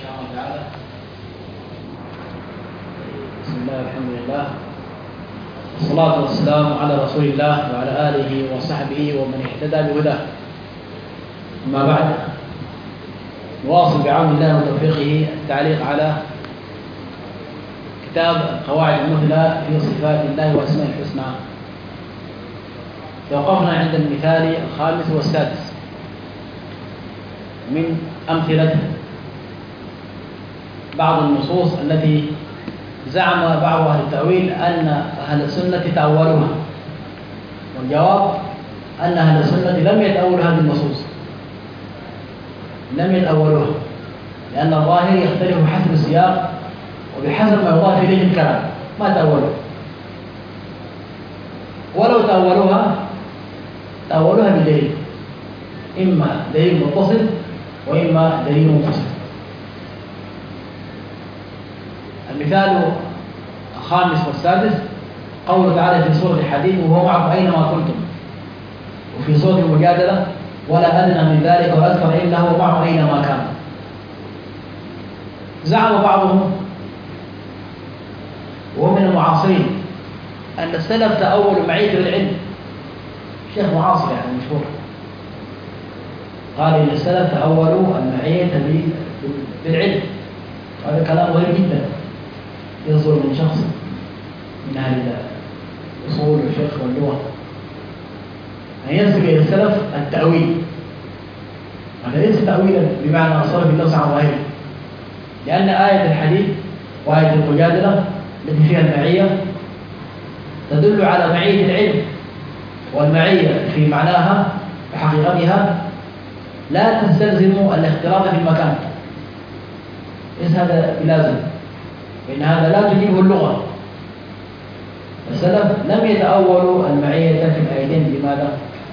شاء الله تعالى. بسم الله والحمد لله والصلاة والسلام على رسول الله وعلى آله وصحبه ومن اهتدى بهداه. أما بعد، نواصل بعون الله وتوفيقه التعليق على كتاب القواعد المثلى في صفات الله وأسماء الحسنى. توقفنا عند المثال الخامس والسادس من أمثلة بعض النصوص التي زعم بعض أهل التأويل أن أهل السنة تأولوها، والجواب أن أهل السنة لم يتأولوا هذه النصوص، لم يتأولوها، لأن الظاهر يختلف حسب السياق وبحسب ما يضاف إليه الكلام، ما تأولوا. ولو تأولوها بدليل، إما دليل متصل وإما دليل منفصل. المثال الخامس والسادس قوله تعالى في سورة الحديد: وهو معكم أينما كنتم. وفي سورة المجادلة: ولا أدنى من ذلك ولا أكثر إلا هو معه أينما كان. زعم بعضهم وهو من المعاصرين أن السلف تأولوا معية العلم. شيخ معاصر يعني مشهور قال إن السلف تأولوا المعية بالعلم. هذا كلام غريب جدا يصدر من شخص من أهل الأصول والفقه واللغة، أن ينسب إلى السلف التأويل. هذا ليس تأويلا بمعنى الصرف اللفظ عن ظاهره، لأن آية الحديد وآية المجادلة التي فيها المعية تدل على معية العلم، والمعية في معناها وحقيقتها لا تستلزم الاختلاط في المكان، ليس هذا بلازم، إن هذا لا تجيبه اللغة. السلف لم يتأولوا المعية في الآيتين. بماذا؟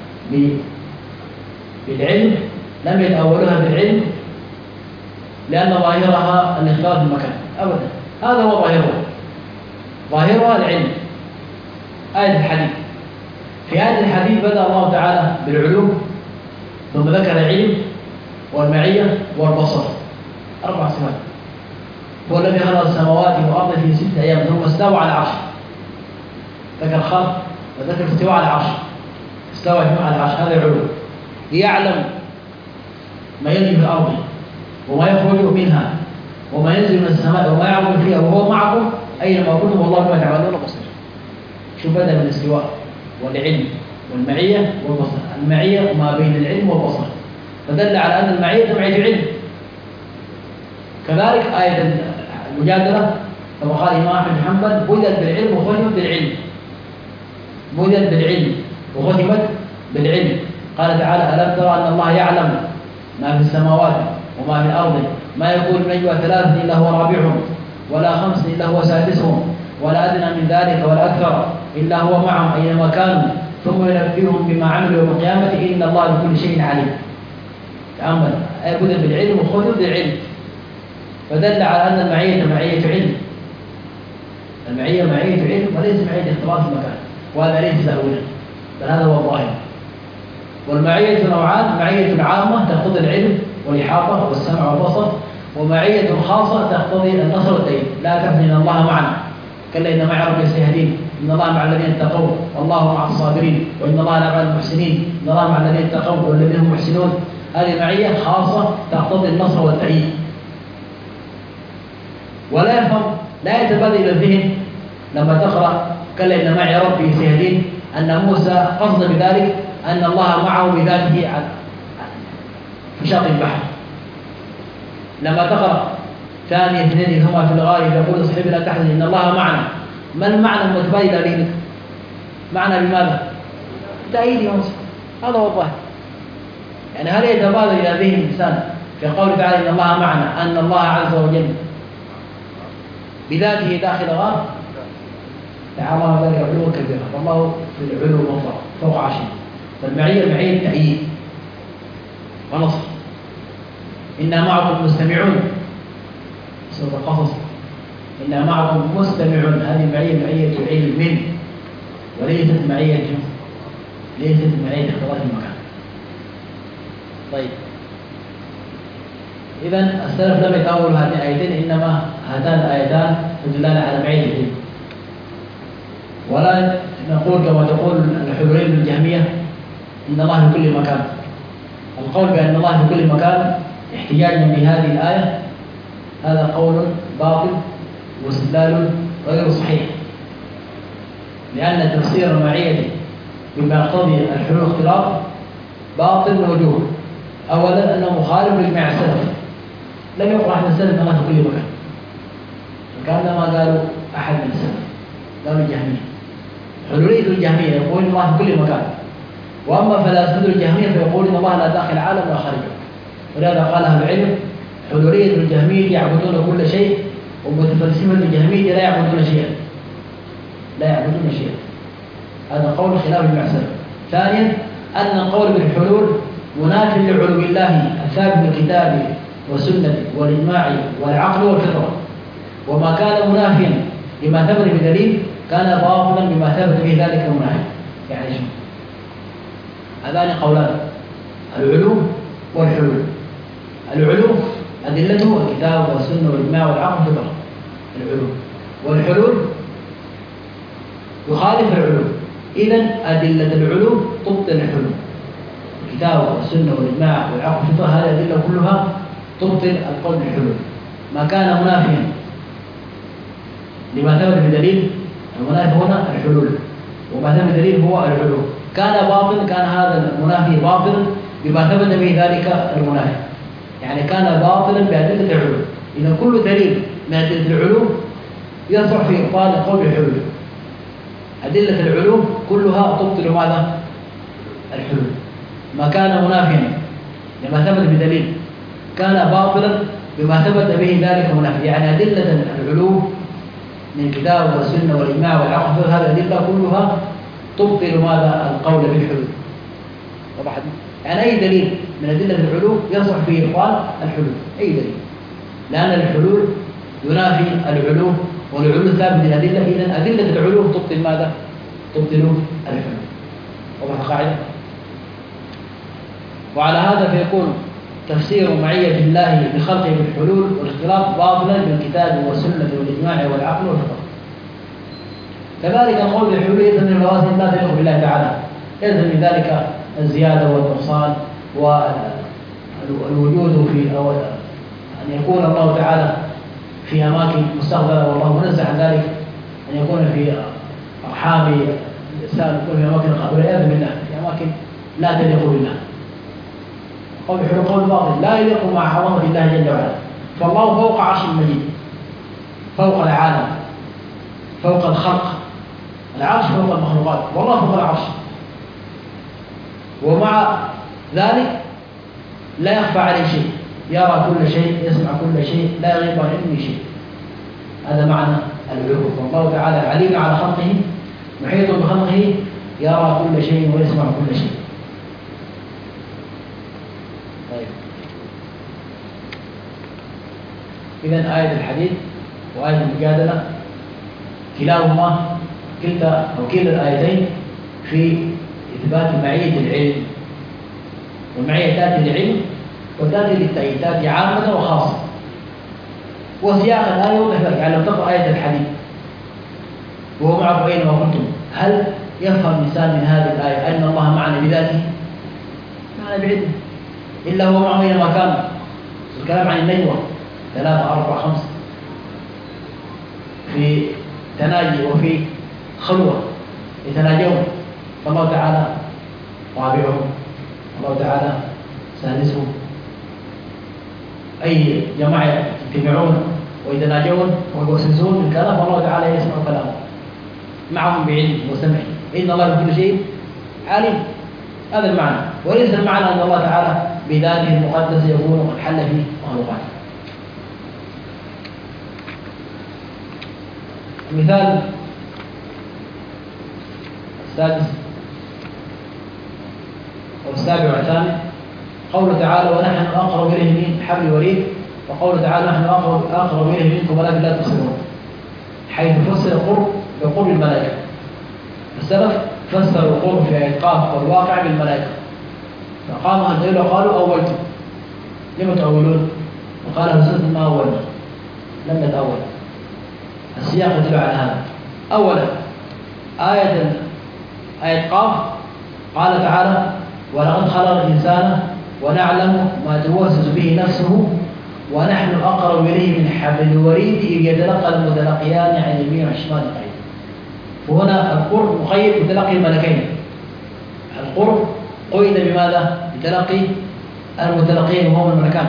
بالعلم، لم يتأولوها بالعلم لأن ظاهرها الاختلاط في المكان أبدا. هذا هو ظاهرها العلم. آية الحديد، في آية الحديد بدأ الله تعالى بالعلوم، ثم ذكر العلم والمعية والبصر، 4 صفات. هو الذي خلق السماوات والأرض في 6 أيام ثم استوى على العرش. ذكر الخلق وذكر استواء على العرش، استوى على العرش، هذا العلوم. يعلم ما يلج في الأرض وما يخرج منها وما ينزل من السماء وما يعرض فيها وهو معكم أينما كنتم والله بما تعملون بصير. شو بدأ من الاستواء والعلم والمعية والبصر. المعية ما بين العلم والبصر، فدل على أن المعية معية علم. كذلك آية المجادلة كما قال الإمام أحمد بن حنبل: بدأت بالعلم وختمت بالعلم. بدأت بالعلم وختمت بالعلم. قال تعالى: ألم ترى أن الله يعلم ما في السماوات وما في الأرض ما يكون من نجوى 3 إلا هو رابعهم ولا 5 إلا هو سادسهم ولا أدنى من ذلك ولا أكثر إلا هو معهم أينما كانوا ثم ينبئهم بما عملوا يوم القيامة إن الله بكل شيء عليم. تأمل، بدأت بالعلم وختمت بالعلم، فدل على أن المعية معية علم. المعية معية علم وليس معية اختلاط في المكان، وهذا ليس تأويلا، بل هذا هو الظاهر. والمعية نوعان: معية عامة تقتضي العلم والإحاطة والسمع والبصر، ومعية خاصة تقتضي النصر والتأييد. لا تحزن إن الله معنا، كلا إن معي ربي سيهدين، إن الله مع الذين اتقوا والله مع الصابرين، وإن الله مع المحسنين، إن الله مع الذين اتقوا والذين هم محسنون. هذه معية خاصة تقتضي النصر والتأييد. ولا يفهم، لا يتبادل إلى الذهن لما تقرأ كلا إن معي ربي سيهدين أن موسى قصد بذلك أن الله معه بذاته في شاطئ البحر. لما تقرأ ثاني 2 هما في الغار يقول صاحبي لا تحزن إن الله معنا، ما المعنى المتبادل إليك؟ معنى بماذا؟ تأييد ينصر، هذا هو الظاهر. يعني هل يتبادل إلى ذهن الإنسان في قول تعالى إن الله معنا أن الله عز وجل بذاته داخل غار؟ تعالى الله ذلك علوا كبيرا، والله في العلو المطلق فوق عرشه. فالمعية معية تأييد ونصر. إنا معكم مستمعون، سورة القصص: إنا معكم مستمعون. هذه معية علم وليست معية اختلاط المكان. طيب، إذا السلف لم يتأولوا هذه الآيتين، إنما هاتان الآيتان تدلان على معية العلم. ولا نقول كما تقول الحلولين من الجهمية إن الله في كل مكان. القول بأن الله في كل مكان احتجاجا بهذه الآية هذا قول باطل واستدلال غير صحيح، لأن تفسير المعية بما يقتضي الحلول اختلاط باطل من وجوه. أولا أنه مخالف لإجماع السلف، لم يقل أحد السلف أنه في كل مكان، وكأنما قالوا أحد من السلف، قالوا الجهمية. حلولية الجهمية يقول الله في كل مكان، وأما فلاسفة الجهمية فيقول إن الله لا داخل العالم ولا خارجه. ولهذا قال أهل العلم حلولية الجهمية يعبدون كل شيء، ومتفلسفة الجهمية لا يعبدون شيئا، لا يعبدون شيئا. هذا قول خلاف إجماع السلف. ثانيا أن القول بالحلول مناف لعلو الله الثابت بالكتاب والسنة والإجماع والعقل والفطرة، وما كان منافيا لما ثبت بدليل كان باطلا بما ثبت به ذلك المنافي. يعني شو؟ هذان قولان: العلو والحلول. العلو أدلته الكتاب والسنة والإجماع والعقل والفطرة، العلو. والحلول يخالف العلو. إذن أدلة العلو تبطل الحلول، الكتاب والسنة والإجماع والعقل والفطرة، هذه الأدلة كلها تبطل القول بالحلول. ما كان منافيا لما ثبت بدليل، المنافي هنا الحلول، وما ثبت بدليل هو العلو. كان باطل، كان هذا المنافي باطل بما ثبت به ذلك المنافي، يعني كان باطلا بأدلة العلو. إذا كل دليل من أدلة العلو يصح في إبطال القول بالحلول. أدلة العلو كلها تبطل ماذا؟ الحلول. ما كان منافيا لما ثبت بدليل كان باطلا بما ثبت به ذلك المنافي، يعني أدلة العلو من الكتاب والسنة والإجماع والعقل، هذه الأدلة كلها تبطل ماذا؟ القول بالحلول. طبعا يعني أي دليل من أدلة العلو يصح فيه إبطال الحلول، أي دليل، لأن الحلول ينافي العلو، والعلو ثابت الأدلة. إذن أدلة العلو تبطل ماذا؟ تبطل الحلول. واضح القاعدة؟ وعلى هذا فيكون تفسير معية الله بخلقه بالحلول والاختلاط باطلا بالكتاب والسنة والإجماع والعقل والفطرة. كذلك القول بالحلول يلزم من اللوازم لا تليق بالله تعالى، يلزم من ذلك الزيادة والنقصان والوجود في أو أن يكون الله تعالى في أماكن مستقبلة والله منزه عن ذلك، أن يكون في أرحام الإنسان، يكون في أماكن والعياذ بالله في أماكن لا تليق بالله. قول الحلول قول باطل لا يليق مع عظمة الله جل وعلا. فالله فوق عرش المجيد، فوق العالم، فوق الخلق، العرش فوق المخلوقات، والله فوق العرش، ومع ذلك لا يخفى عليه شيء، يرى كل شيء، يسمع كل شيء، لا يغيب عن علمه شيء. هذا معنى العلو. والله تعالى عليم على خلقه، محيط بخلقه، يرى كل شيء ويسمع كل شيء. طيب، إذن آية الحديث وآية المجادلة كلاهما كلا الآيتين في إثبات معية العلم، والمعية تأتي للعلم وتأتي للتأييد، تأتي عامة وخاصة. وسياق الآية يوضح ذلك. يعني لو تقرأ آية الحديث وهو معكم أينما كنتم، هل يفهم الإنسان من هذه الآية أن الله معنا بذاته؟ معنا بعلمه، إلا هو معه أينما كان. الكلام عن النجوى 3 4 5 في تناجي وفي خلوة يتناجون، فالله تعالى رابعهم، الله تعالى سادسهم. أي جماعة يجتمعون ويتناجون ويوسوسون الكلام، والله تعالى يسمع كلامه معهم بعلم وسمع. إن الله بكل شيء عالم. هذا المعنى، وليس المعنى أن الله تعالى بذاته المقدس يكون قد حل في مخلوقاته. المثال السادس أو السابع والثامن قوله تعالى: ونحن أقرب إليه من حبل الوريد. وقوله تعالى: نحن أقرب إليه منكم ولكن لا تبصرون، حيث فسر القرب بقرب الملائكة. السلف فسروا القرب في إيقاف والواقع بالملائكة، فقام القيل وقالوا: أولتم. لم تؤولون؟ قاله سنة ما أول لم الأول. السياق يدل على هذا. أولا آية قاف قال تعالى ولقد خلق الإنسان ونعلم ما توسوس به نفسه ونحن أقرب إليه من حبل الوريد إذ يتلقى المتلقيان عن يمين وشمال قريب. فهنا القرب مقيد بتلقي الملكين. القرب قيد بماذا؟ بتلقي المتلقين وهم الملكان،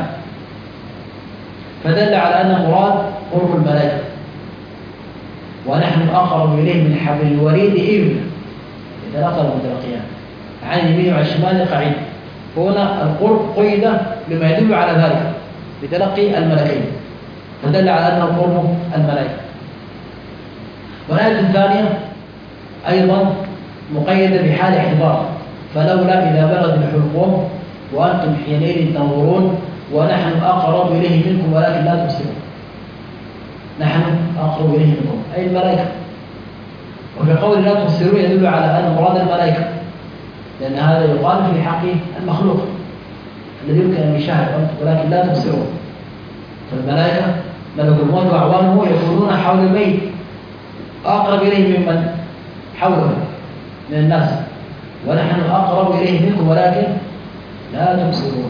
فدل على أن المراد قرب الملائكة. ونحن أقرب إليه من حبل الوريد إذ يتلقى المتلقيان عن يمين وشمال قعيد. هنا القرب قيد بما يدل على ذلك بتلقي الملكين، فدل على أنه قرب الملائكة. والآية الثانية أيضا مقيدة بحال احتضار، فلولا إذا بلغت الحلقوم وأنتم حينئذ تنظرون ونحن أقرب إليه منكم ولكن لا تبصرون. نحن أقرب إليه منكم أي الملائكة. وفي قول لا تبصرون يدل على أن مراد الملائكة، لأن هذا يقال في حق المخلوق الذي يمكن أن يشاهد ولكن لا تبصرون. فالملائكة ملك الموت وأعوانه يكونون حول الميت أقرب إليه ممن حوله من الناس، ونحن أقرب إليه منكم ولكن لا تبصرون.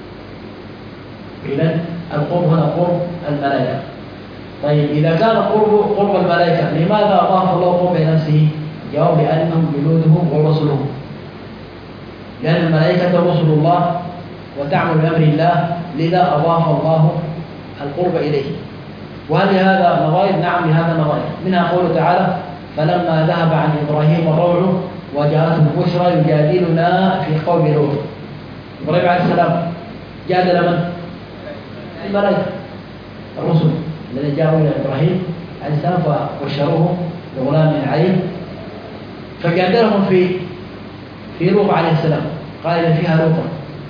إذن القرب هنا قرب الملائكة. طيب إذا كان قرب الملائكة لماذا أضاف الله قرب نفسه؟ الجواب لأنهم جنوده ورسله، لأن الملائكة رسل الله وتعمل بأمر الله، لذا أضاف الله القرب إليه. وهل هذا نظائر؟ نعم لهذا نظائر، منها قوله تعالى فلما ذهب عن إبراهيم الروع وجاءته البشرى يجادلنا في قوم لوط. إبراهيم عليه السلام جادل من؟ الملائكة الرسل الذين جاءوا إلى إبراهيم عليه السلام فبشروه بغلام عليم، فجادلهم في لوط عليه السلام قال إن فيها لوطا،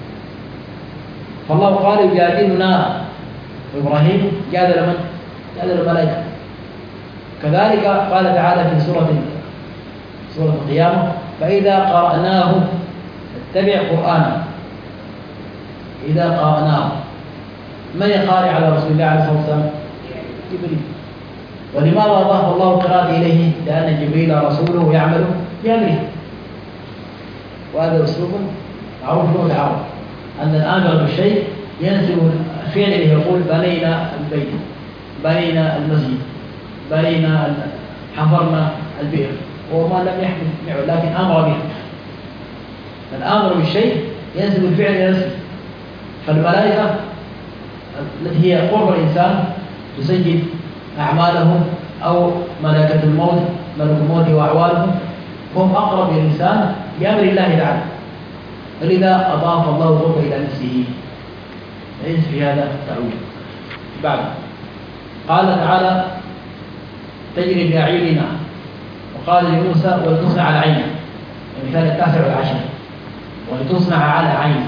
فالله قال يجادلنا. إبراهيم جادل من؟ جادل الملائكة. كذلك قال تعالى في سورة القيامة فإذا قرأناه اتبع قرآنه. إذا قرأناه من يقارئ على رسول الله عليه الصلاة والسلام؟ جبريل. ولماذا أضاف الله القراءة إليه؟ لأن جبريل رسوله يعمل بأمره، وهذا أسلوب معروف له العرب أن الآمر بالشيء ينسب الفعل إليه، يقول بنينا البيت، بنينا المسجد، بنينا حفرنا البئر، وما لم يحمل لكن أمر به. الآمر بالشيء ينسب الفعل إلى نفسه. فالملائكة التي هي قرب الإنسان تسجل أعماله، أو ملائكة الموت ملك الموت وأعوانهم هم أقرب الإنسان بأمر الله تعالى، فلذا أضاف الله القرب إلى نفسه. ليس في هذا تأويل. بعد قال تعالى تجري بأعيننا، وقال لموسى ولتصنع على عيني، المثال 9 و10 ولتصنع على عيني.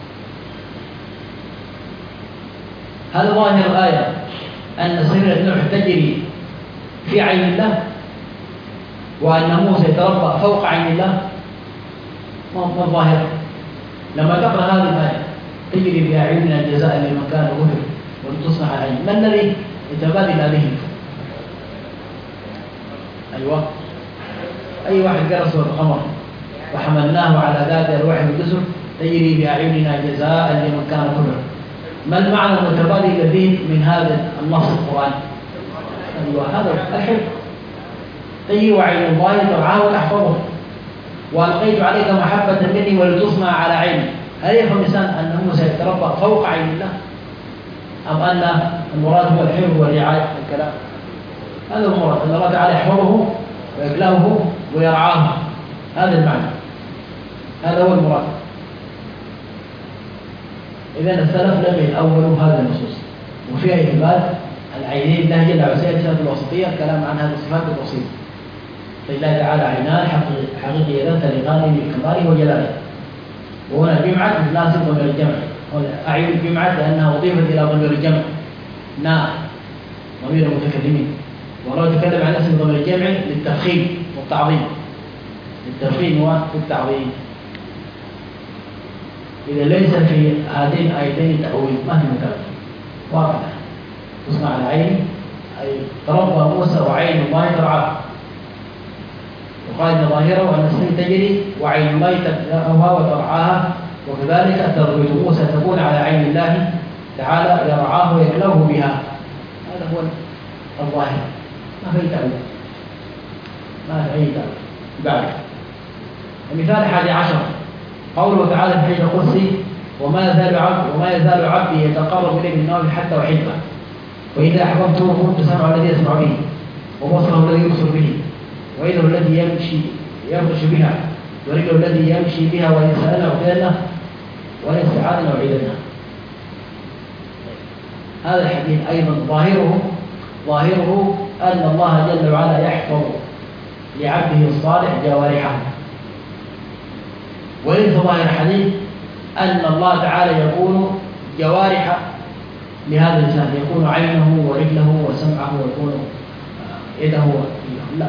هل ظاهر الآية أن سفينة نوح تجري في عين الله وأن موسى يتربى فوق عين الله؟ ما الظاهر؟ لما تقرأ هذه الآية تجري بأعيننا جزاء لمن كان كفر ولتصنع على عين، ما الذي يتبادل هذه؟ أيوة، أي واحد قرأ سورة القمر وحملناه على ذات الألواح والجسر تجري بأعيننا جزاء لمن كان كفر، ما المعنى المتبادل الذي من هذا النص القرآني؟ أيوة، هذا الحفظ. تجري وعين الله ترعاه وتحفظه، وألقيت عليك محبة مني ولتصنع على عيني. هل يفهم الإنسان أن موسى يتربى فوق عين الله، أم أن المراد هو الحفظ والرعاية والكلام؟ هذا هو المراد، أن الله تعالى يحفظه ويكلمه ويرعاه، هذا المعنى، هذا هو المراد. إذن السلف لم يأولوا هذا النصوص، وفيها إثبات العينين الله جل وعلا، صفة الوسطية الكلام عن هذه الصفات الوسيطة. فلله تعالى عينان حقيقيتان تليقان بكماله وجلاله، وهنا جمعت تناسب ضمير الجمع، أعين جمعت لأنها أضيفت إلى ضمير الجمع ضمير المتكلمين، والله يتكلم عن اسم ضمير الجمع للتفخيم والتعظيم، للتفخيم والتعظيم. إذا ليس في هذين الآيتين تأويل ما في متابعة واضح. عيني، أي تربى موسى وعين الله ترعاه. وقال إن ظاهره أن السفينة تجري وعين الله تتبعها وترعاها، وكذلك تربية موسى تكون على عين الله تعالى يرعاه ويكلوه بها. هذا هو الظاهر، ما في تأويل، ما في أي تأويل. بعد المثال 11 قوله تعالى في حديث القدسي: وما يزال عبدي يتقرب إلي بالنوافل حتى أحبه، وإذا أحببته كنت سمعه الذي يسمع به، وبصره الذي يبصر به، ويده الذي يبطش بها، ورجله الذي يمشي بها، وإن سألنا أعطيناه، وإن استعاذنا أعيذناه. هذا الحديث أيضا ظاهره أن الله جل وعلا يحفظ لعبده الصالح جوارحه، وليس ظاهر الحديث أن الله تعالى يكون جوارح لهذا الإنسان، يكون عينه ورجله وسمعه ويكون يده ورجله.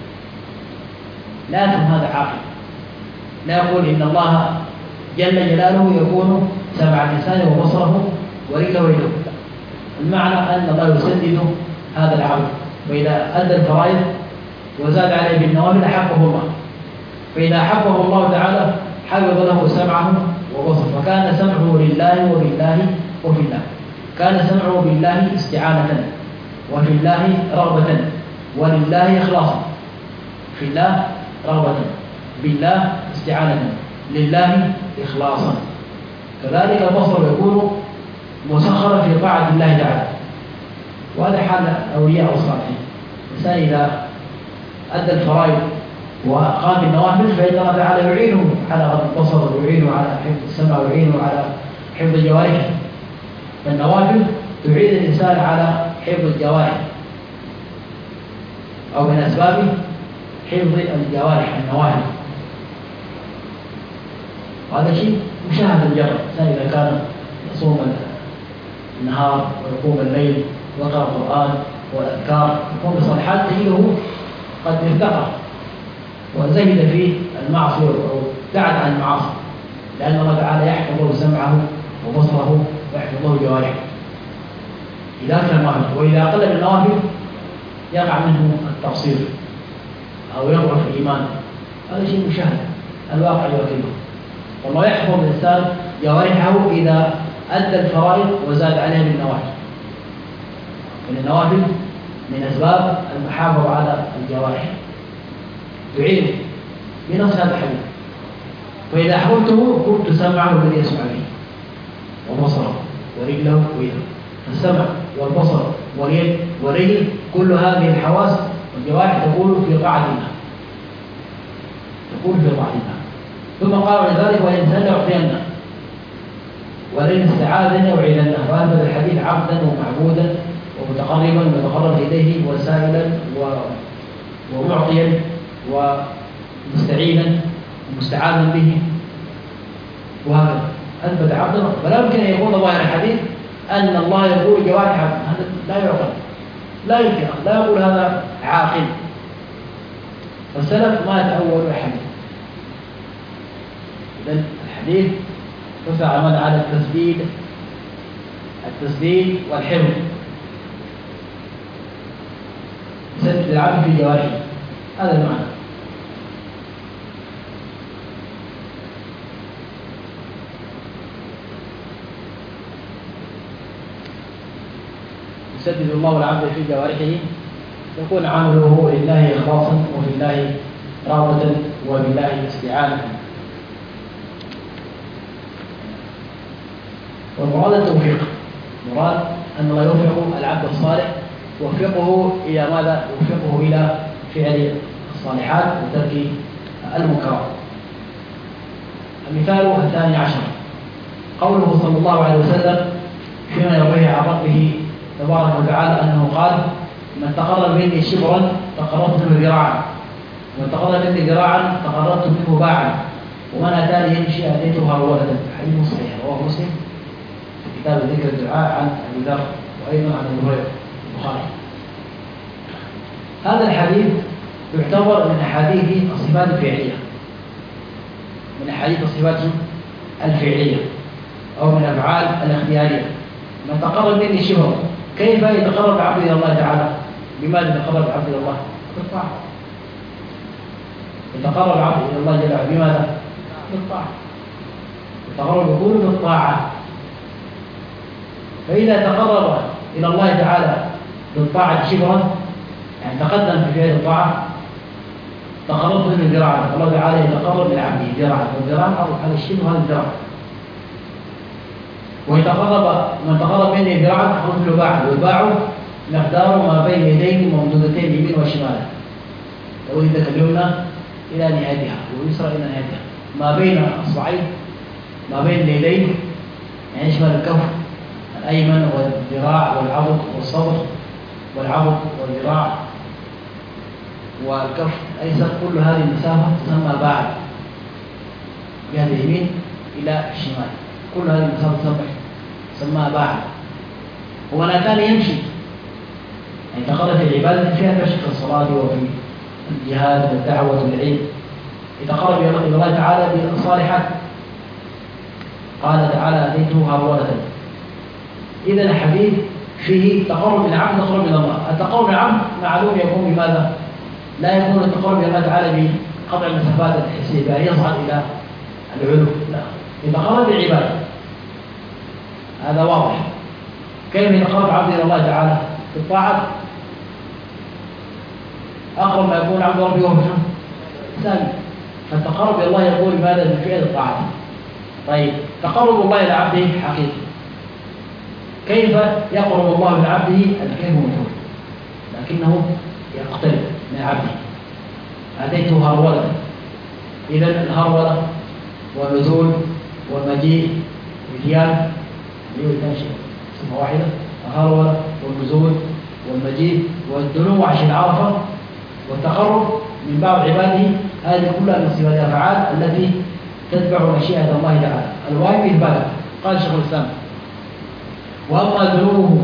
لا هذا عاقل. لا يقول إن الله جل جلاله يكون سمع الإنسان وبصره ورجله ويده. المعنى أن الله يسدد هذا العبد، وإذا أدى الفرائض وزاد عليه بالنوافل أحبه الله، فإذا أحبه الله تعالى حفظ له سمعه وبصره، فكان سمعه لله وبالله وفي الله، كان سمعه بالله استعانة، وفي الله رغبة، ولله إخلاصا. في الله رغبة، بالله استعانة، لله إخلاصا. كذلك البصر يكون مسخرا في طاعة الله تعالى، وهذا حال الأولياء والصالحين. الإنسان إذا أدى الفرائض وقام بالنوافل فإن الله تعالى يعينه على غض البصر، ويعينه على حفظ السمع، ويعينه على حفظ الجوارح. فالنوافل تعين الإنسان على حفظ الجوارح، أو من أسباب حفظ الجوارح النوافل. وهذا شيء مشاهد الجرب. الإنسان إذا كان يصوم النهار ويقوم الليل ويقرأ القرآن والأذكار يقوم بصالحات، تجده قد ارتقى وزهد في المعصية وابتعد عن المعاصي، لأن الله تعالى يحفظ سمعه وبصره ويحفظه جوارحه إذا كان النوافل. وإذا أقل بالنوافل يقع منه التقصير أو يضعف الإيمان. هذا شيء مشاهد، الواقع يؤكده. والله يحفظ الإنسان جوارحه إذا أدى الفرائض وزاد عليها بالنوافل، من النوافل من أسباب المحافظة على الجوارح، يعينه بنص هذا الحديث: فإذا أحببته كنت سمعه الذي يسمع به، وبصره ورجله ويده. فالسمع والبصر واليد والرجل كل هذه الحواس والجوارح تكون في طاعة الله، تكون في طاعة الله. ثم قال بعد ذلك: وإن سألنا أعطيناه، ولئن استعاذنا أعيذناه. وهذا الحديث عبدا ومعبودا ومتقربا ويتقرب إليه وسائلا ومعطيا ومستعينا ومستعاذا به، وهكذا أثبت عبدا. فلا يمكن أن يكون ظاهر الحديث أن الله يقول جوارح عبد، هذا لا يعقل، لا يمكن، لا يقول هذا عاقل. فالسلف ما يتأول الحديث. إذن الحديث رفع على التسديد والحفظ، يسدد العبد في جوارحه، هذا المعنى. يسدد الله العبد في جوارحه، يكون عمله لله إخلاصا، وفي الله رغبة، وبالله استعانة. والمراد التوفيق، مراد أن الله يوفق العبد الصالح، يوفقه إلى ماذا؟ يوفقه إلى فعل الصالحات وترك المنكرات. المثال 12 قوله صلى الله عليه وسلم فيما يرويه عن ربه تبارك وتعالى أنه قال: من تقرب مني شبرا تقربت منه ذراعا، ومن تقرب مني ذراعا تقربت منه باعا، ومن أتاني يمشي أتيته هرولة. حديث صحيح رواه مسلم في كتاب ذكر الدعاء عن أبي ذر، وأيضا عن أبي هريرة البخاري. هذا الحديث يعتبر من أحاديث الصفات الفعلية، من أحاديث الصفات الفعلية أو من الأفعال الاختيارية. من تقرب مني شبرا كيف يتقرب العبد إلى الله تعالى؟ بماذا يتقرب العبد إلى الله؟ بالطاعة. يتقرب العبد إلى الله جل وعلا بماذا؟ بالطاعة. التقرب يكون بالطاعة. فإذا تقرب إلى الله تعالى بالطاعة شبرا، يعني تقدم في فعل الطاعة، تقربت منه ذراعا. الله تعالى يتقرب من عبده ذراعا، والذراع على الشبر هذا الذراع. ويتقرب من تقرب منه ذراعا تقرب له باعا، والباع مقدار ما بين يديه ممدودتين اليمين والشمال، لو يدك اليمنى إلى نهايتها واليسرى إلى نهايتها، ما بين أصبعين، ما بين اليدين، يعني يشمل الكف الأيمن والذراع والعضد والصدر والعضد والذراع والكف الأيسر. كل هذه المسافة تسمى باعا، جهة اليمين إلى الشمال، كل هذه المسافة تسمى باعا. ومناتان يمشي، يعني تقرب في العبادة فيها مشي في الصلاة وفي الجهاد والدعوة والعلم. يتقرب إلى الله تعالى بالصالحات. قال تعالى أتيته هرولة. إذا الحديث فيه تقرب من العبد، تقرب من الله. التقرب من العبد معلوم يكون بماذا؟ لا يكون التقرب إلى الله تعالى بقطع المسافات الحسية بأن يصعد إلى العلو، لا، يتقرب بالعبادة، هذا واضح. كيف يتقرب العبد إلى الله تعالى؟ بالطاعة. أقرب ما يكون عبد ربي وهو ثاني. فالتقرب إلى الله يقول ماذا؟ بفعل الطاعة. طيب، تقرب الله إلى عبده حقيقي. كيف يقرب الله إلى عبده؟ الكيف مجهول، لكنه يقترب من عبده. أتيته هرولة. إذا الهرولة والنزول والمجيء والإتيان ليتنشئ اسمها واحدة. الهرولة والنزول والمجيء والدنو عشان عرفة والتقرب من بعض عباده، هذه كلها من صفات الأفعال التي تتبع مشيئة الله تعالى. الواجب إثباته. قال شيخ الإسلام: وأما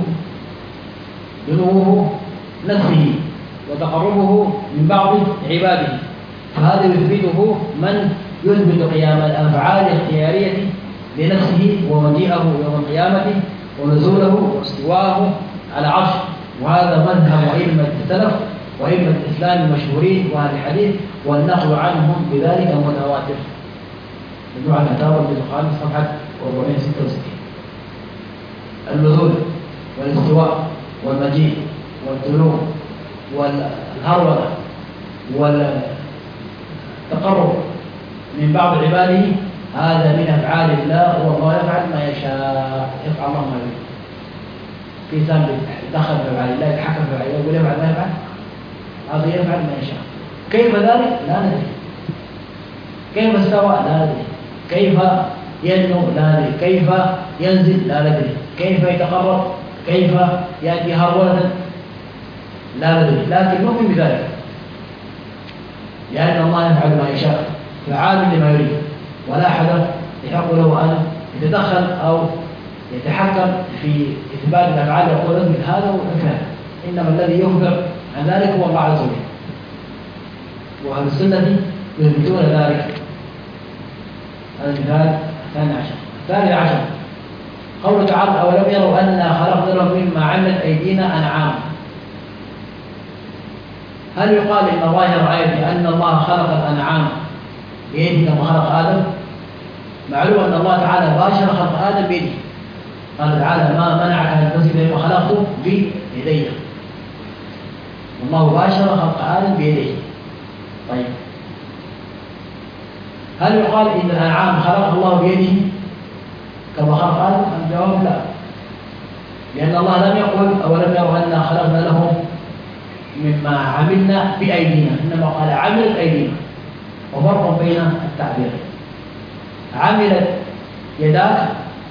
دنوه نفسه وتقربه من بعض عباده، فهذا يثبته من يثبت قيام الأفعال الاختيارية لنفسه ومجيئه يوم القيامة ونزوله واستواءه على عرش. وهذا مذهب أئمة السلف وأئمة الإسلام المشهورين وأهل الحديث، والنقل عنهم بذلك متواتر. مجموعة الفتاوى الجزء الخامس صفحة 466. النزول والاستواء والمجيء والدنو والهرولة والتقرب من بعض عباده، هذا من أفعال الله، والله يفعل ما يشاء، يفعل الله ما يريد. في إنسان دخل في أفعال الله، يتحكم في أفعال الله، يقول يفعل ما يفعل، هذا يفعل ما يشاء. كيف ذلك؟ لا ندري. كيف استوى؟ لا ندري. كيف ينمو؟ لا ندري. كيف ينزل؟ لا ندري. كيف يتقرب؟ كيف يأتي هرولة؟ لا ندري، لكن نؤمن بذلك، لأن الله يفعل ما يشاء، فعال لما يريد، ولا أحد يحق له أن يتدخل أو يتحكم في إثبات الأفعال ويقول اثبت هذا وافعل. إنما الذي يخبر عن ذلك هو الله عز وجل، وأهل السنة يثبتون ذلك. هذا المثال الثاني عشر. الثالث عشر قوله تعالى: أولم يروا أنا خلقنا لهم مما عملت أيدينا أنعام. هل يقال إن ظاهر آية أن الله خلق الأنعام بيده كما خلق آدم؟ معلوم أن الله تعالى باشر خلق آدم بيده. قال تعالى: ما منعك أن تسجد لما خلقته بيدي. والله باشر خلق آدم بيده. طيب، هل يقال إن الأنعام خلقها الله بيده كما خلق آدم؟ الجواب لا، لأن الله لم يقل أولم يروا أنا خلقنا لهم مما عملنا بأيدينا، إنما قال عملت أيدينا. وفرق بين التعبير. عملت يداك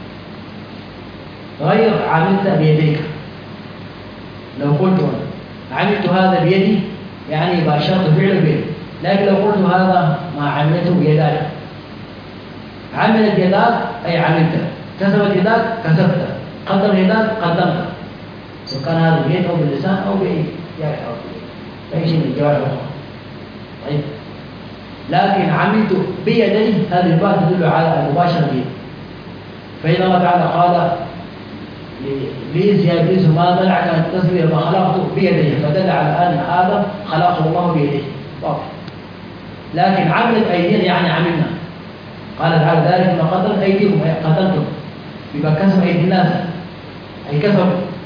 غير عملت بيديك. لو قلت عملت هذا بيدي يعني باشرت فعل بيدي، لكن لو قلت هذا ما عملته بيداك. عملت يداك أي عملت، كسبت يداك كسبت، قدم يداك قدمت، سواء كان هذا بيد أو باللسان أو بأي شيء من الجوارح الأخرى. طيب، لكن عملت بيدي هذه الباء تدل على المباشرة بيد. فإن الله تعالى قال لإبليس يا إبليس ما منعك أن تسجد ما خلقته بيديه، فدل على أن آدم خلقه الله بيديه واضح. لكن عملت أيدينا يعني عملنا، قال تعالى ذلك ما قتلت أيديكم أي قتلتم، يبقى كسب أيدي الناس أي كسبوا.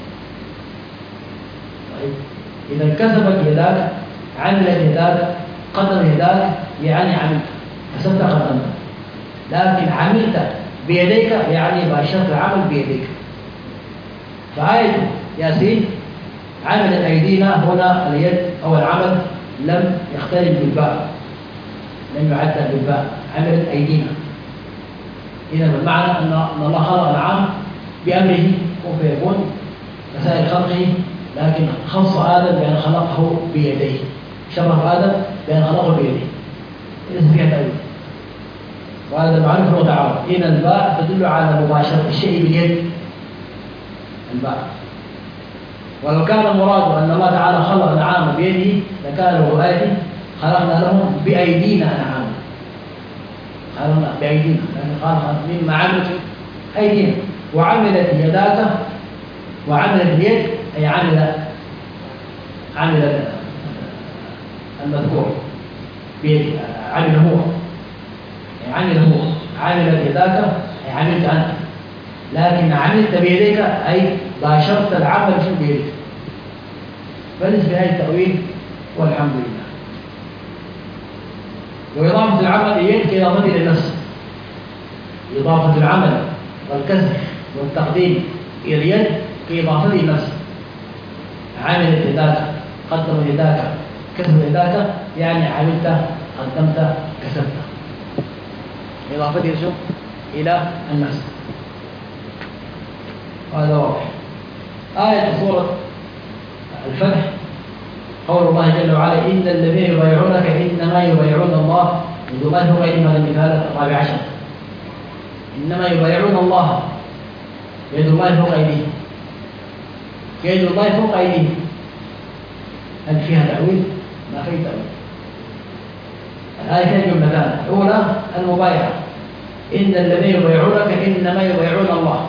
طيب إذا كسبت يداك عملت يداك قتل يداك يعني عملت كسبت قتلت، لكن عملت بيديك يعني باشرت العمل بيديك. فآية ياسين عملت أيدينا هنا اليد أو العمل لم يختلف بالباء، لم يعدل بالباء، عملت أيدينا. إذا بالمعنى أن الله خلق العام بأمره وفيكون مسائل خلقه، لكن خص آدم بأن خلقه بيديه، شرف آدم بأن خلقه بيديه، ليس فيها تأويل، وهذا معروف وتعارف. إن الباء تدل على مباشرة الشيء باليد الباء. ولو كان المراد أن الله تعالى خلق العام بيده لكان له آية خلقنا لهم بأيدينا أنعام، خلقنا بأيدينا، لكن قال مما عملت أيدينا. وعملت يداك، وعملت اليد أي عمل المذكور بيده، عمل هو أي عمل هو، عملت يداك أي عملت أنت، لكن عملت بيديك أي باشرت العمل في بيدك. فليس بهذا التأويل والحمد لله. وإضافة العمل إليك كإضافته للنفس، إضافة العمل والكسب والتقديم إلى اليد كإضافته للنفس. عملت يداك، قدمت يداك، كسبت يداك يعني عملت قدمت كسبت، إضافته إلى النفس. وهذا واضح. آية سورة الفتح قول الله جل وعلا إن الذين يبايعونك إنما يبايعون الله يد الله فوق أيديهم. هذا المثال الرابع عشر. إنما يبايعون الله يد الله فوق أيديهم، يد الله فوق أيديهم، هل فيها تأويل؟ ما فيه تأويل. الآية فيها جملتان، الأولى المبايعة إن الذين يبايعونك إنما يبايعون الله.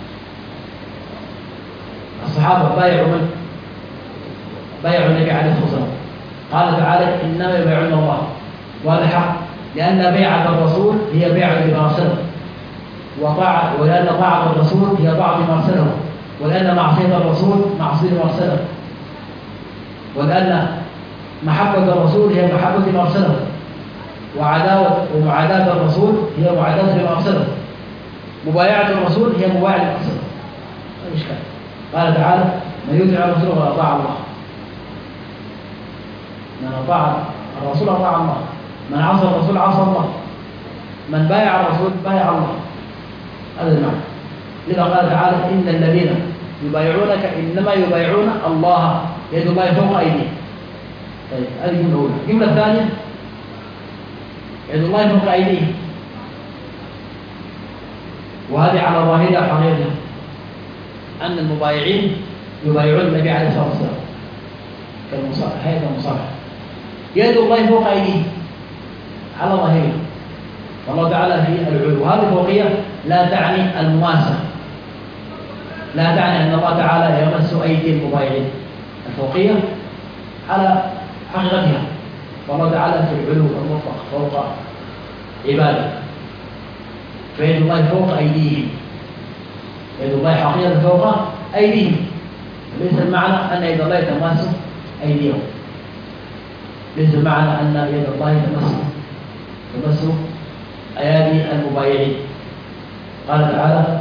الصحابة بايعوا من؟ بايعوا النبي عليه الصلاة والسلام. قال تعالى إنما يبايعون الله، وهذا حق، لأن بيعة الرسول هي بيعة بما أرسله، ولأن طاعة الرسول هي طاعة بما أرسله، ولأن معصية الرسول معصية ما أرسله، ولأن محبة الرسول هي محبة ما أرسله، ومعاداة الرسول هي معاداة ما أرسله، مبايعة الرسول هي مبايعة ما أرسله. لا إشكال. قال تعالى من يطع الرسول فقد أطاع الله، من أطاع الرسول أطاع الله، من عصى الرسول عصى الله، من بايع الرسول بايع الله. هذا المعنى. لذا قال تعالى إن الذين يبايعونك إنما يبايعون الله يد الله فوق أيديهم. طيب هذه الجملة الأولى. الجملة الثانية يد الله فوق أيديهم، وهذه على ظاهرها حقيقة أن المبايعين يبايعون النبي عليه الصلاة والسلام كالمصالح، هذا المصالح يد الله فوق أيديهم على ظاهرها، والله تعالى في العلو. وهذه الفوقية لا تعني المماسة، لا تعني أن الله تعالى يمس أيدي المبايعين. الفوقية على حقيقتها، والله تعالى في العلو المطلق فوق عباده، فيد الله فوق أيديهم، يد الله حقيقة فوق أيديهم. ليس المعنى أن يد الله تمس أيديهم، ليس المعنى أن يد الله تمس أيادي المبايعين. قال تعالى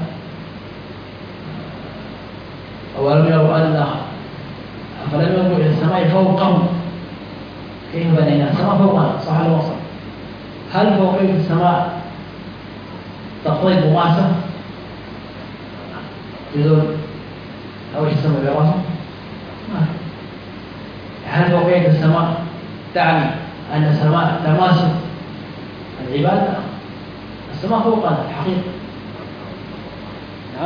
أولم يروا أن أفلم ينظروا إلى السماء فوقهم كيف بنينا السماء فوقنا، صح ولا وصل؟ هل فوقية السماء تقتضي المماسة؟ يقول أول السماء براسه؟ ما. هل فوقية السماء تعني أن السماء تماس العباد؟ السماء فوقنا الحقيقة. نعم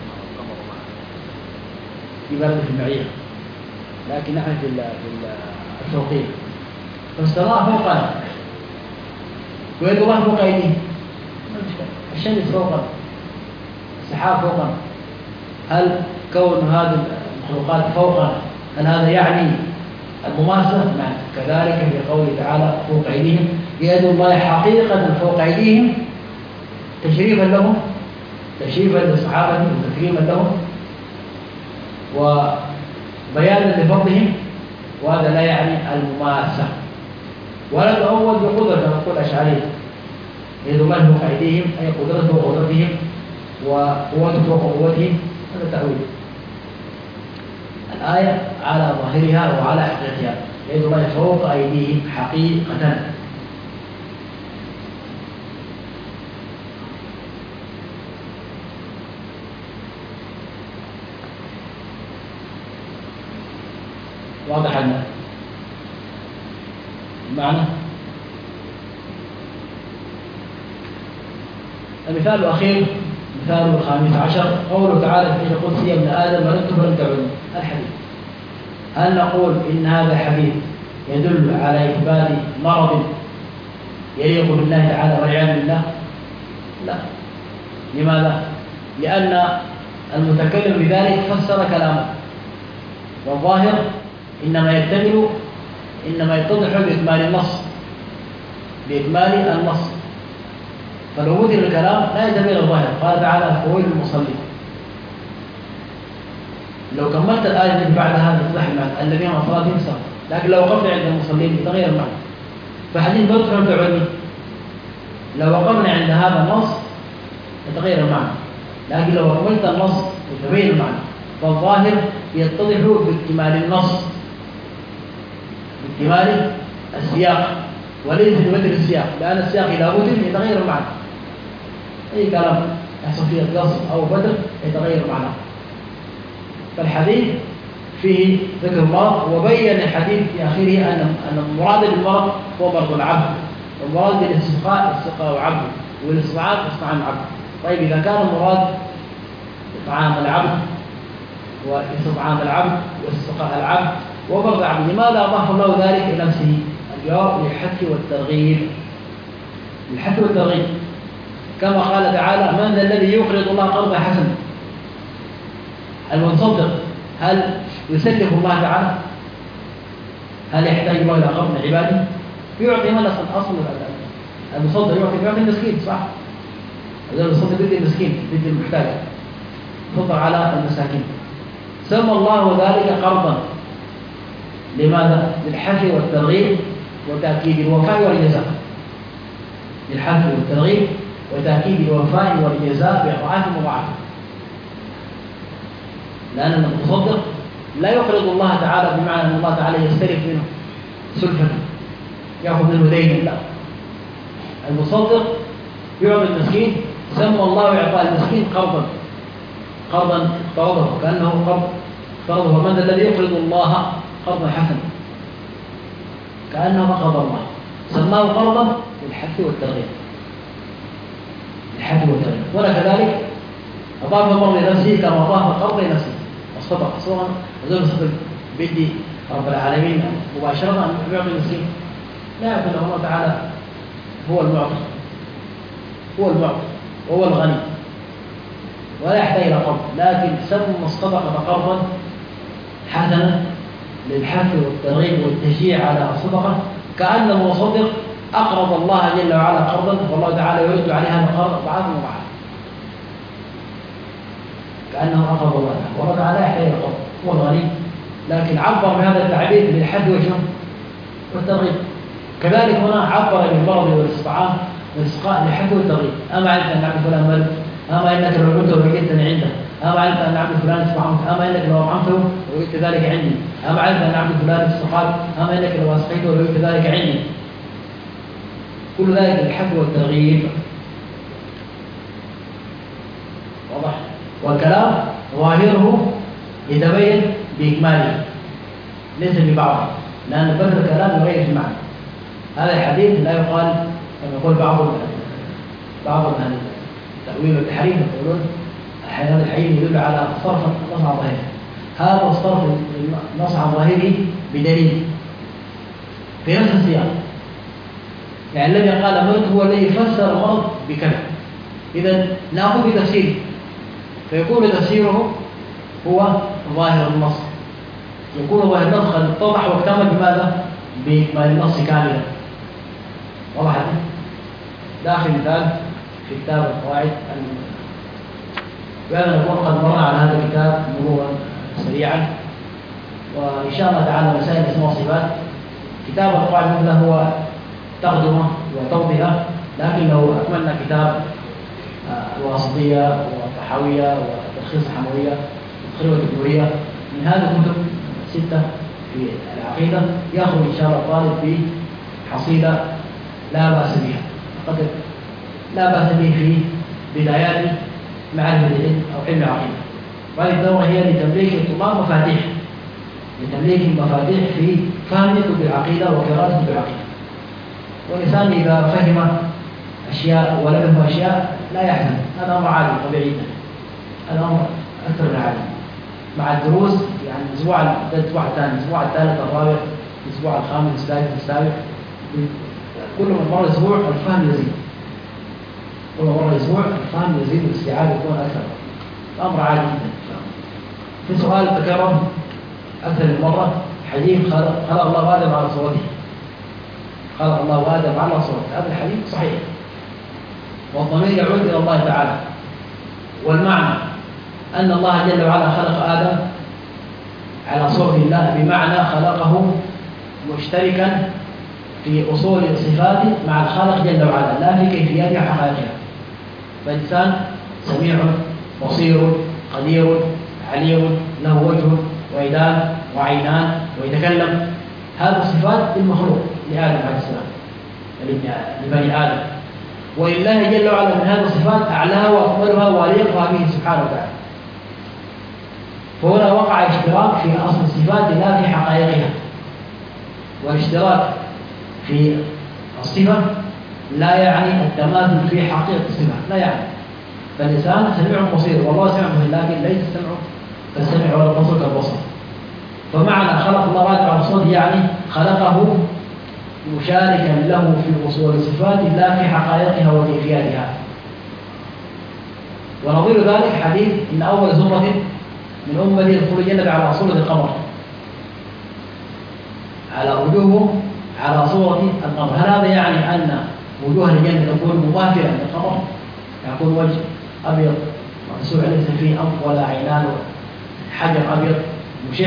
في بلد في المعية، لكن نحن في الفوقية. فالسماء فوقنا ويد الله فوق أيديه، الشمس فوقنا، السحاب فوقنا، هل كون هذه المخلوقات فوقنا هل هذا يعني الممارسة؟ نعم. كذلك في قوله تعالى فوق أيديهم، يد الله حقيقة فوق أيديهم تشريفا لهم، تشريفا للصحابة وتكريما لهم وبيانا لفضلهم، وهذا لا يعني الممارسة. ولا تؤول بقدرة كما يقول الأشعري، يد الله فوق أيديهم أي قدرته وقدرتهم وقوته فوق قوتهم، هذا تأويل. الآية على ظاهرها وعلى حقيقتها، يد الله فوق أيديهم حقيقة. واضح لنا المعنى؟ المثال الأخير مثال الخامس عشر قوله تعالى في القدس: يا ابن آدم مرضت فلم تعودني. الحديث، هل نقول إن هذا الحديث يدل على إثبات مرض يليق بالله تعالى والعياذ بالله؟ لا. لماذا؟ لأن المتكلم بذلك فسر كلامه، والظاهر إنما يتضح بإكمال النص، بإكمال النص. فلو وجد الكلام لا يتبين الظاهر. قال تعالى: فويل للمصلين. لو كملت الآية التي بعدها تتضح المعنى: الذين هم عن صلاتهم ساهون. لكن لو وقفنا عند المصلين يتغير المعنى. فحديث مرضت فلم تعودني لو وقفنا عند هذا النص يتغير المعنى، لكن لو كملت النص يتبين المعنى. فالظاهر يتضح باكتمال النص، باكتمال السياق، وليس بمثل السياق، لأن السياق إذا بدل يتغير المعنى. أي كلام يحصل فيه قصر أو بدل يتغير المعنى. فالحديث فيه ذكر المرض، وبين الحديث في آخره أن المراد بالمرض هو مرض العبد، والمراد بالاستسقاء استسقاء عبد، والاستطعام استطعام عبد. طيب إذا كان المراد إطعام العبد واستطعام العبد واستسقاء العبد وبرد العبد، لماذا أضاف الله ذلك إلى نفسه؟ الجواب: للحث والترغيب. للحث والترغيب، كما قال تعالى: من ذا الذي يقرض الله قرضا حسنا؟ المتصدق هل يسلف الله تعالى؟ هل يحتاج الله إلى قرض من عباده؟ يعطي من أصل المتصدق يعطي المسكين، صح؟ هذا المتصدق بدي المسكين، بدي المحتاج، يفضل على المساكين. سمى الله ذلك قرضا. لماذا؟ للحث والترغيب وتأكيد الوفاء والجزاء. للحث والترغيب وتأكيد الوفاء والجزاء بأضعاف مضاعفة. لأن المتصدق لا يقرض الله تعالى بمعنى أن الله تعالى يستلف منه سلفا يأخذ منه دينا، لا. المتصدق يعطي المسكين، سمى الله إعطاء المسكين قرضا اقترضه، كأنه قرض اقترضه. ومن الذي يقرض الله قرضا حسنا؟ كأنه قرض الله، سماه قرضا للحث والترغيب. الحث والترغيب. وكذلك أضاف المرء لنفسه كما أضاف قرض لنفسه. الصدق صورا وزول الصدق بدي رب العالمين مباشرة أن يعطي المسكين، لا يعطي الله تعالى. هو المعطي وهو الغني ولا يحتاج إلى قرض، لكن سمى الصدقة قرضا حسنا للحث والترغيب والتشجيع على الصدقة، كأن المصدق أقرض الله جل وعلا قرضا، والله تعالى يرد عليه هذا القرض أضعاف مضاعفة، كأنه أقرض الله والله تعالى يحتاج إلى قرض، هو الغني، لكن عبر بهذا التعبير بالحث والترغيب. كذلك هنا عبر بالمرض والاستطعام والإسقاء للحث والترغيب. أما علمت أن عبد فلان ملك، أما إنك لو عدت وجدتني عنده، أما علمت أن عبد فلان استطعمت، أما إنك لو أطعمته وجدت ذلك عندي، أما علمت أن عبد فلان استقام، أما إنك لو أسقيته وجدت ذلك عندي. كل ذلك للحث والترغيب. واضح؟ والكلام ظاهره يتبين بإكماله ليس ببعضه، لأن بدل الكلام يغير في المعنى. هذا الحديث لا يقال كما يقول بعض من التأويل والتحريف، يقولون هذا الحديث يدل على صرف النص عن ظاهره. هذا الصرف النص عن ظاهره بدليل في نفس السياق. يعني الذي قال مرض هو الذي فسر المرض بكذا، إذا نأخذ بتفسيره، فيكون تفسيره هو ظاهر النص، يكون ظاهر النص قد اتضح واكتمل بماذا؟ بإكمال النص كاملا. واضح؟ ده آخر مثال في كتاب القواعد. بهذا نكون قد مرنا على هذا الكتاب مرورا سريعا، وإن شاء الله تعالى مسائل اسماء وصفات كتاب القواعد مثله هو تقدمة وتوضيح، لكن لو أكملنا كتاب الواسطية والطحاوية وتلخيص الحموية والخلوة الدورية من هذه الكتب 6 في العقيدة، يخرج إن شاء الله الطالب بحصيلة لا بأس بها، قد لا بأس به في بدايات معرفة العلم أو علم العقيدة. وهذه الدورة هي لتمليك الطلاب مفاتيح، لتمليك المفاتيح في فهم كتب العقيدة وقراءة كتب العقيدة. والإنسان إذا فهم أشياء ولم يفهم أشياء لا يحزن، هذا أمر عادي طبيعي جدا، هذا أمر أكثر من عادي. مع الدروس يعني الأسبوع الثاني، الأسبوع الثالث، الرابع، الأسبوع الخامس، السادس، السابع، كل ما مر أسبوع الفهم يزيد، كل ما مر أسبوع الفهم يزيد والاستيعاب يكون أكثر، الأمر عادي جدا. في سؤال تكرر أكثر من مرة، حديث خلق الله آدم على صورته، خلق الله آدم على صورته، هذا الحديث صحيح، والضمير يعود إلى الله تعالى، والمعنى أن الله جل وعلا خلق آدم على صورة الله، بمعنى خلقه مشتركا في أصول صفاته مع الخالق جل وعلا، لا في كيفياتها وحقائقها. فالإنسان سميع بصير قدير عليم، له وجه ويدان وعينان ويتكلم، هذه الصفات المخلوق لآدم عليه السلام، لبني آدم. ولله جل وعلا من هذه الصفات أعلاها وأكملها وأليقها به سبحانه وتعالى. فهنا وقع اشتراك في أصل الصفات لا في حقائقها، والاشتراك في الصفة لا يعني التماثل في حقيقة الصفة، لا يعني. فالإنسان سميع بصير، والله سميع بصير، لكن ليس السمع كالسمع ولا البصر كالبصر. فمعنى خلق الله آدم على صورته يعني خلقه مشاركا له في أصول الصفات لا في حقائقها وكيفياتها. ونظير ذلك حديث إن أول زمرة من أمتي يدخل الجنة على صورة القمر، على وجوههم على صورة القمر. هل هذا يعني أن وجوه الجنة تكون مضافرة للقمر، يكون وجه أبيض مرسوع ليس فيه أنف ولا عينان حجر أبيض مشع،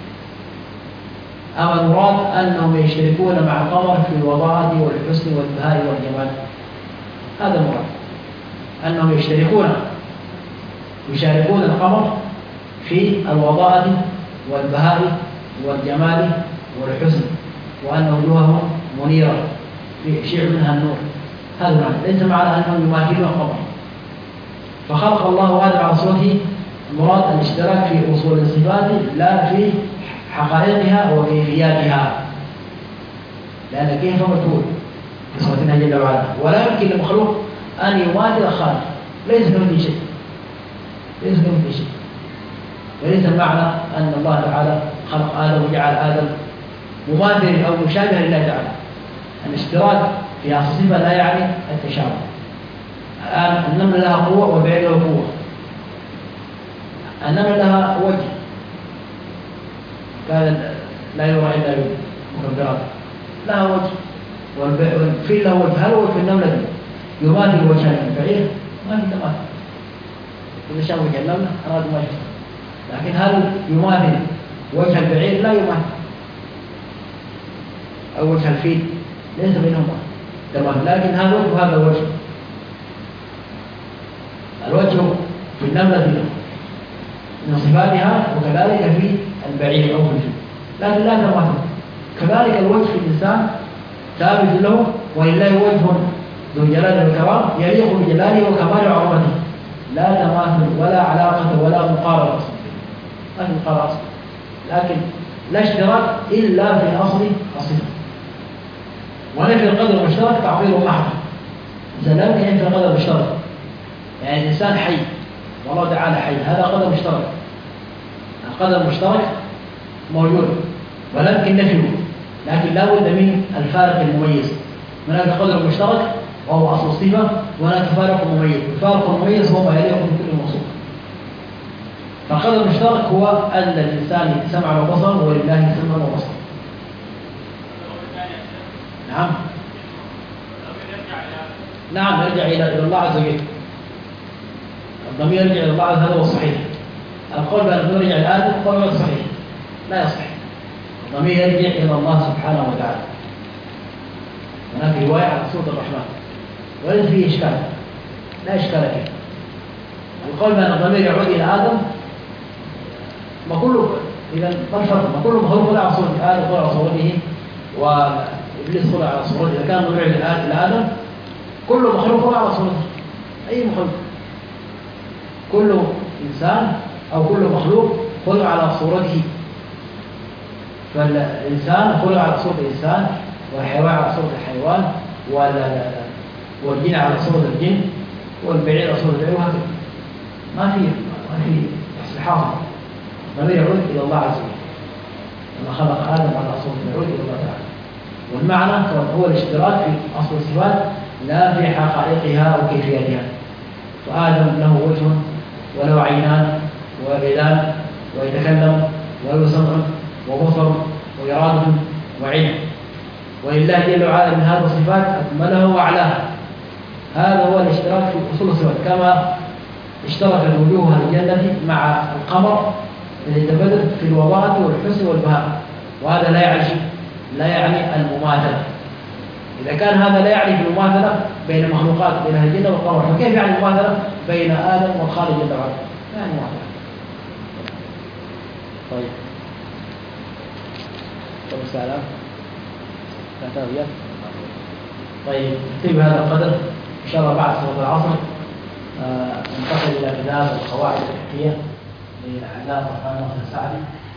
أما المراد أنهم يشتركون مع القمر في الوضاءة والحسن والبهاء والجمال؟ هذا المراد، أنهم يشاركون القمر في الوضاءة والبهاء والجمال والحسن، وأن وجوههم منيرة في شيء منها النور. هذا معنى، ليس معنى أنهم يماثلون القمر. فخلق الله آدم على صورته، المراد الاشتراك في أصول الصفات لا في حقائقها وكيفياتها، لأن كيف مجهول في صفتنا جل وعلا، ولا يمكن للمخلوق أن يماثل الخالق، ليس كمثله شيء، ليس كمثله شيء. وليس المعنى أن الله تعالى خلق آدم وجعل آدم مماثل أو مشابه لله تعالى. الاشتراك في الصفة لا يعني التشابه. الآن النملة لها قوة والبعير له قوة، النملة لها وجه كان لا يرى إلا بمكبرات، لها وجه، والفيل له وجه. هل وجه النملة دي يماثل وجه البعير؟ ما في تماثل. إذا شاف وجه النملة أراد ما يشتغل، لكن هل يماثل وجه البعير؟ لا يماثل. أو وجه الفيل ليس بينهما تماثل، لكن هذا وجه وهذا وجه. الوجه في النملة من صفاتها، وكذلك في البعير أو في الفيل، لكن لا تماثل. كذلك الوجه في الإنسان ثابت له، ولله وجه ذو الجلال والكرام يليق بجلاله وكمال عظمته، لا تماثل ولا علاقة ولا مقارنة، ما في مقارنة أصلا. لكن لا اشتراك إلا في أصل الصفة. ونفي القدر المشترك تعطيل محض، إذا لا يمكن ينفي القدر المشترك. يعني الإنسان حي والله تعالى حي، هذا قدر مشترك، القدر المشترك موجود ولا يمكن نفيه، لكن لا بد من الفارق المميز. هناك قدر مشترك وهو أصل الصفة، وهناك فارق مميز. الفارق المميز هو ما يليق بكل موصوف. فالقدر المشترك هو أن الإنسان سمع وبصر ولله سمع وبصر. نعم نعم يرجع إلى الله عز وجل. الضمير يرجع إلى الله عز وجل، هذا هو الصحيح. القول بأن الضمير يرجع إلى آدم قول غير صحيح، لا يصح. الضمير يرجع إلى الله سبحانه وتعالى. هناك رواية على سورة الرحمن وليس فيه إشكال، لا إشكال فيه. القول بأن الضمير يعود إلى آدم ما كله، إذا ما الفرق؟ ما كله مخلوق خلق على صورة آدم خلق على صورته، وإبليس خلق على صورته. إذا كان الضمير إلى آدم كله مخلوق خلق على صورته، أي مخلوق، كل إنسان أو كل مخلوق خلق على صورته. فالإنسان خلق على صورة الإنسان، والحيوان على صورة الحيوان، والجن على صورة الجن، والبعير على صورة البعير، وهكذا. ما في حاصل. الضمير يعود إلى الله عز وجل. لما خلق آدم على صورة يعود إلى الله تعالى. والمعنى هو الاشتراك في أصل الصفات لا في حقائقها وكيفياتها. فآدم له وجه وله عينان ويدان ويتكلم وله سمع وبصر وإرادة وعلم، ولله جل وعلا من هذه الصفات أكملها وأعلاها. هذا هو الاشتراك في أصول الصفات، كما اشتركت وجوه الجنة مع القمر للتبادل في الوضاءة والحسن والبهاء. وهذا لا يعني المماثلة. إذا كان هذا لا يعني في المماثلة بين المخلوقات بين الجنة والقمر، فكيف يعني المماثلة بين آدم والخالق جل وعلا؟ لا يعني مماثلة. طيب السلام طيب نكتب هذا القدر إن شاء الله بعد صلاة العصر. ننتقل إلى كتاب القواعد الفقهية للعلامة محمد ناصر السعدي.